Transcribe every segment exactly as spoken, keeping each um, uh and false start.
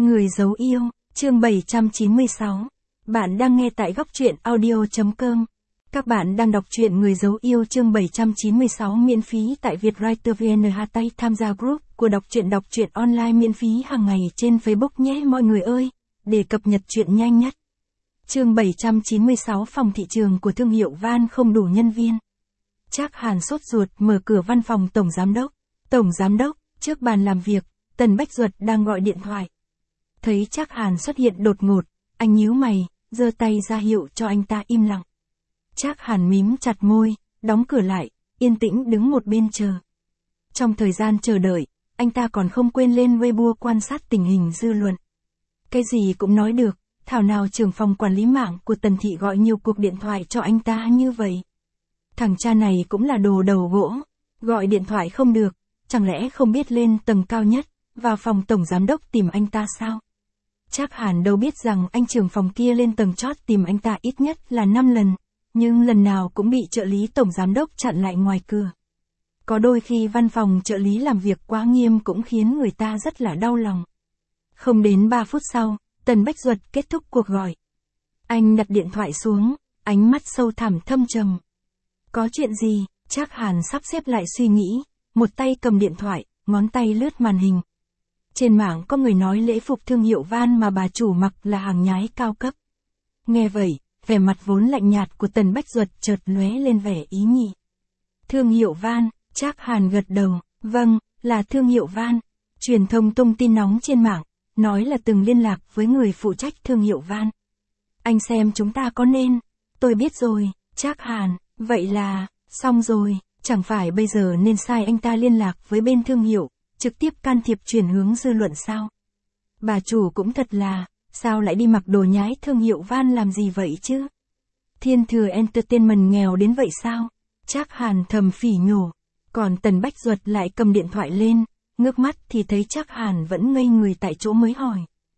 Người giấu yêu, chương bảy trăm chín mươi sáu. Bạn đang nghe tại góc truyện audio chấm com. Các bạn đang đọc truyện Người giấu yêu chương bảy trăm chín mươi sáu miễn phí tại Vietwriter vê en. Hashtag tham gia group của đọc truyện đọc truyện online miễn phí hàng ngày trên Facebook nhé mọi người ơi, để cập nhật truyện nhanh nhất. Chương bảy trăm chín mươi sáu. Phòng thị trường của thương hiệu van không đủ nhân viên. Trác Hàn sốt ruột mở cửa văn phòng tổng giám đốc. Tổng giám đốc, trước bàn làm việc, Tần Bách Duật đang gọi điện thoại. Thấy Trác Hàn xuất hiện đột ngột, anh nhíu mày, giơ tay ra hiệu cho anh ta im lặng. Trác Hàn mím chặt môi, đóng cửa lại, yên tĩnh đứng một bên chờ. Trong thời gian chờ đợi, anh ta còn không quên lên Weibo quan sát tình hình dư luận. Cái gì cũng nói được, thảo nào trưởng phòng quản lý mạng của Tần Thị gọi nhiều cuộc điện thoại cho anh ta như vậy. Thằng cha này cũng là đồ đầu gỗ, gọi điện thoại không được, chẳng lẽ không biết lên tầng cao nhất, vào phòng tổng giám đốc tìm anh ta sao? Trác Hàn đâu biết rằng anh trưởng phòng kia lên tầng chót tìm anh ta ít nhất là năm lần, nhưng lần nào cũng bị trợ lý tổng giám đốc chặn lại ngoài cửa. Có đôi khi văn phòng trợ lý làm việc quá nghiêm cũng khiến người ta rất là đau lòng. Không đến ba phút sau, Tần Bách Duật kết thúc cuộc gọi. Anh đặt điện thoại xuống, ánh mắt sâu thẳm thâm trầm. Có chuyện gì? Trác Hàn sắp xếp lại suy nghĩ, một tay cầm điện thoại, ngón tay lướt màn hình. Trên mạng có người nói lễ phục thương hiệu van mà bà chủ mặc là hàng nhái cao cấp. Nghe vậy, vẻ mặt vốn lạnh nhạt của Tần Bách Duật chợt lóe lên vẻ ý nhị. Thương hiệu van, Trác Hàn gật đầu, vâng, là thương hiệu van. Truyền thông tung tin nóng trên mạng, nói là từng liên lạc với người phụ trách thương hiệu van. Anh xem chúng ta có nên, tôi biết rồi, Trác Hàn, vậy là, xong rồi, chẳng phải bây giờ nên sai anh ta liên lạc với bên thương hiệu, trực tiếp can thiệp chuyển hướng dư luận sao? Bà chủ cũng thật là, sao lại đi mặc đồ nhái thương hiệu van làm gì vậy chứ? Thiên Thừa Entertainment nghèo đến vậy sao? Trác Hàn thầm phỉ nhổ, còn Tần Bách Duật lại cầm điện thoại lên, ngước mắt thì thấy Trác Hàn vẫn ngây người tại chỗ mới hỏi.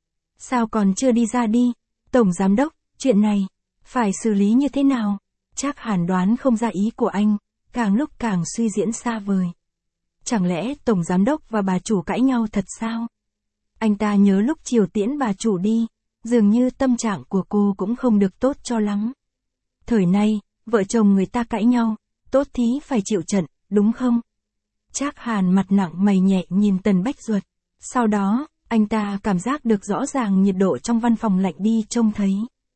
Sao còn chưa đi ra đi? Tổng giám đốc, chuyện này, phải xử lý như thế nào? Trác Hàn đoán không ra ý của anh, càng lúc càng suy diễn xa vời. Chẳng lẽ tổng giám đốc và bà chủ cãi nhau thật sao? Anh ta nhớ lúc chiều tiễn bà chủ đi, dường như tâm trạng của cô cũng không được tốt cho lắm. Thời nay, vợ chồng người ta cãi nhau, tốt thí phải chịu trận, đúng không? Trác Hàn mặt nặng mày nhẹ nhìn Tần Bách Duật. Sau đó, anh ta cảm giác được rõ ràng nhiệt độ trong văn phòng lạnh đi trông thấy.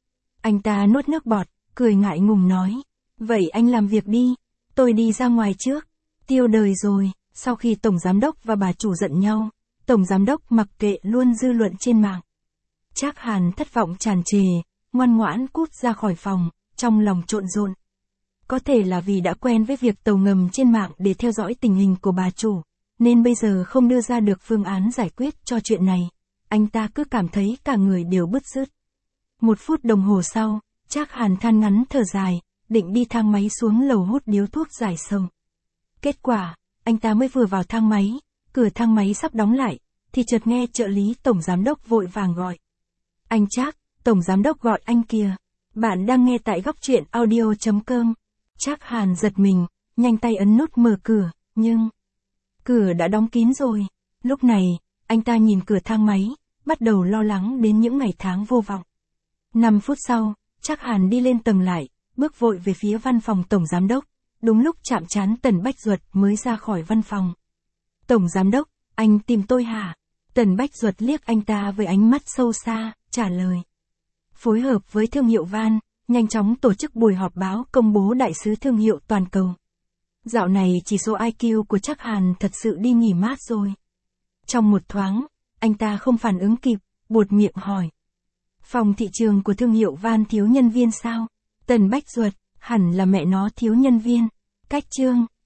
Anh ta nuốt nước bọt, cười ngại ngùng nói. Vậy anh làm việc đi, tôi đi ra ngoài trước. Tiêu đời rồi. Sau khi tổng giám đốc và bà chủ giận nhau, tổng giám đốc mặc kệ luôn dư luận trên mạng. Trác Hàn thất vọng tràn trề, ngoan ngoãn cút ra khỏi phòng, trong lòng trộn rộn. Có thể là vì đã quen với việc tàu ngầm trên mạng để theo dõi tình hình của bà chủ, nên bây giờ không đưa ra được phương án giải quyết cho chuyện này. Anh ta cứ cảm thấy cả người đều bứt rứt. Một phút đồng hồ sau, Trác Hàn than ngắn thở dài, định đi thang máy xuống lầu hút điếu thuốc giải sầu. Kết quả, anh ta mới vừa vào thang máy, cửa thang máy sắp đóng lại, thì chợt nghe trợ lý tổng giám đốc vội vàng gọi. Anh Trác, tổng giám đốc gọi anh kìa. Bạn đang nghe tại góc truyện audio chấm com. Trác Hàn giật mình, nhanh tay ấn nút mở cửa, nhưng cửa đã đóng kín rồi. Lúc này, anh ta nhìn cửa thang máy, bắt đầu lo lắng đến những ngày tháng vô vọng. Năm phút sau, Trác Hàn đi lên tầng lại, bước vội về phía văn phòng tổng giám đốc. Đúng lúc chạm trán Tần Bách Duật mới ra khỏi văn phòng. Tổng giám đốc, anh tìm tôi hả? Tần Bách Duật liếc anh ta với ánh mắt sâu xa, trả lời. Phối hợp với thương hiệu van, nhanh chóng tổ chức buổi họp báo công bố đại sứ thương hiệu toàn cầu. Dạo này chỉ số i kiu của Trác Hàn thật sự đi nghỉ mát rồi. Trong một thoáng, anh ta không phản ứng kịp, buột miệng hỏi. Phòng thị trường của thương hiệu van thiếu nhân viên sao? Tần Bách Duật, hẳn là mẹ nó thiếu nhân viên. Cách chương.